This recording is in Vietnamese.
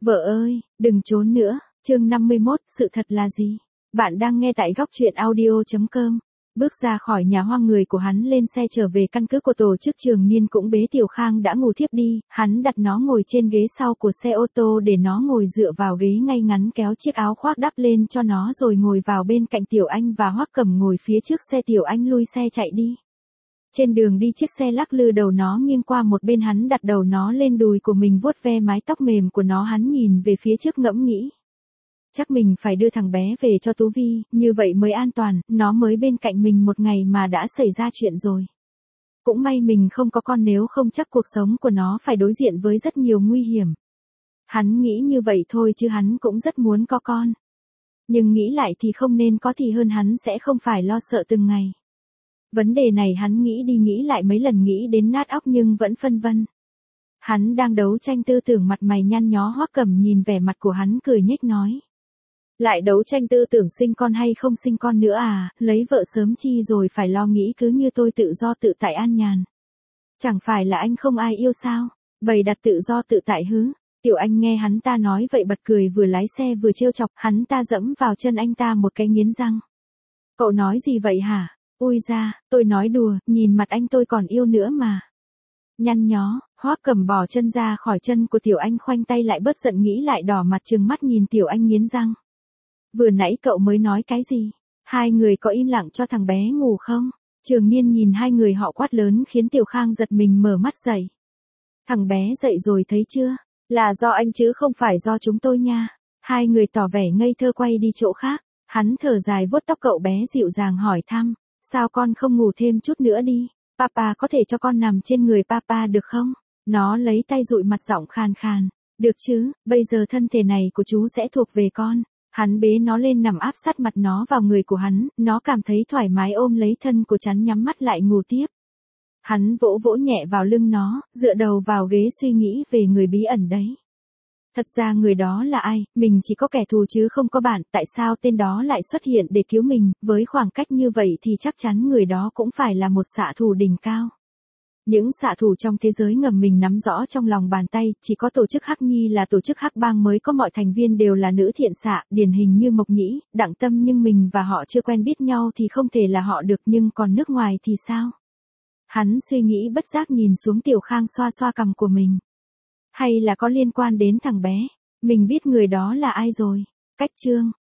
Vợ ơi, đừng trốn nữa. Chương 51, sự thật là gì? Bạn đang nghe tại góc truyện audio.com. Bước ra khỏi nhà hoang, người của hắn lên xe trở về căn cứ của tổ chức Trường Niên cũng bế Tiểu Khang đã ngủ thiếp đi, hắn đặt nó ngồi trên ghế sau của xe ô tô để nó ngồi dựa vào ghế ngay ngắn, kéo chiếc áo khoác đắp lên cho nó rồi ngồi vào bên cạnh Tiểu Anh và Hoắc Cẩm ngồi phía trước xe. Tiểu Anh lui xe chạy đi. Trên đường đi chiếc xe lắc lư, đầu nó nghiêng qua một bên, hắn đặt đầu nó lên đùi của mình vuốt ve mái tóc mềm của nó, hắn nhìn về phía trước ngẫm nghĩ. Chắc mình phải đưa thằng bé về cho Tú Vi, như vậy mới an toàn, nó mới bên cạnh mình một ngày mà đã xảy ra chuyện rồi. Cũng may mình không có con, nếu không chắc cuộc sống của nó phải đối diện với rất nhiều nguy hiểm. Hắn nghĩ như vậy thôi chứ hắn cũng rất muốn có con. Nhưng nghĩ lại thì không nên có thì hơn, hắn sẽ không phải lo sợ từng ngày. Vấn đề này hắn nghĩ đi nghĩ lại mấy lần, nghĩ đến nát óc nhưng vẫn phân vân. Hắn đang đấu tranh tư tưởng, mặt mày nhăn nhó. Hoắc Cẩm nhìn vẻ mặt của hắn cười nhếch nói. Lại đấu tranh tư tưởng sinh con hay không sinh con nữa à, lấy vợ sớm chi rồi phải lo nghĩ, cứ như tôi tự do tự tại an nhàn. Chẳng phải là anh không ai yêu sao, bày đặt tự do tự tại hứ. Tiểu Anh nghe hắn ta nói vậy bật cười, vừa lái xe vừa trêu chọc. Hắn ta dẫm vào chân anh ta một cái nghiến răng. Cậu nói gì vậy hả? Ui ra, tôi nói đùa, nhìn mặt anh tôi còn yêu nữa mà. Nhăn nhó, Hoắc Cẩm bỏ chân ra khỏi chân của Tiểu Anh, khoanh tay lại bớt giận, nghĩ lại đỏ mặt trừng mắt nhìn Tiểu Anh nghiến răng. Vừa nãy cậu mới nói cái gì? Hai người có im lặng cho thằng bé ngủ không? Trường Niên nhìn hai người họ quát lớn khiến Tiểu Khang giật mình mở mắt dậy. Thằng bé dậy rồi thấy chưa? Là do anh chứ không phải do chúng tôi nha. Hai người tỏ vẻ ngây thơ quay đi chỗ khác. Hắn thở dài vuốt tóc cậu bé dịu dàng hỏi thăm. Sao con không ngủ thêm chút nữa đi? Papa có thể cho con nằm trên người papa được không? Nó lấy tay dụi mặt, giọng khàn khàn. Được chứ, bây giờ thân thể này của chú sẽ thuộc về con. Hắn bế nó lên nằm áp sát mặt nó vào người của hắn, nó cảm thấy thoải mái ôm lấy thân của hắn, nhắm mắt lại ngủ tiếp. Hắn vỗ vỗ nhẹ vào lưng nó, dựa đầu vào ghế suy nghĩ về người bí ẩn đấy. Thật ra người đó là ai, mình chỉ có kẻ thù chứ không có bạn, tại sao tên đó lại xuất hiện để cứu mình, với khoảng cách như vậy thì chắc chắn người đó cũng phải là một xạ thủ đỉnh cao. Những xạ thủ trong thế giới ngầm mình nắm rõ trong lòng bàn tay, chỉ có tổ chức Hắc Nhi là tổ chức Hắc Bang mới có, mọi thành viên đều là nữ thiện xạ, điển hình như Mộc Nhĩ, Đặng Tâm, nhưng mình và họ chưa quen biết nhau thì không thể là họ được, nhưng còn nước ngoài thì sao? Hắn suy nghĩ bất giác nhìn xuống. Tiểu Khang xoa xoa cằm của mình. Hay là có liên quan đến thằng bé? Mình biết người đó là ai rồi. Cách chương